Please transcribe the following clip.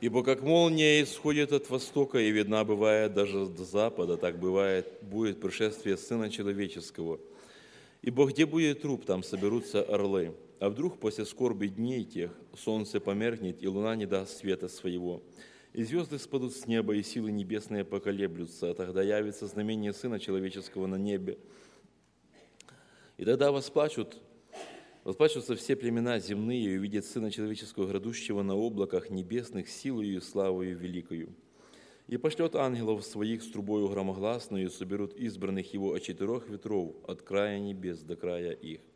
Ибо как молния исходит от востока и видна бывает даже до запада, так будет пришествие Сына Человеческого. Ибо где будет труп, там соберутся орлы. А вдруг после скорби дней тех солнце померкнет, и луна не даст света своего, и звезды спадут с неба, и силы небесные поколеблются, а тогда явится знамение Сына Человеческого на небе. И тогда восплачутся все племена земные, и увидят Сына Человеческого, грядущего на облаках небесных, силою и славою великою. И пошлет ангелов своих с трубою громогласною, и соберут избранных его от 4 ветров, от края небес до края их.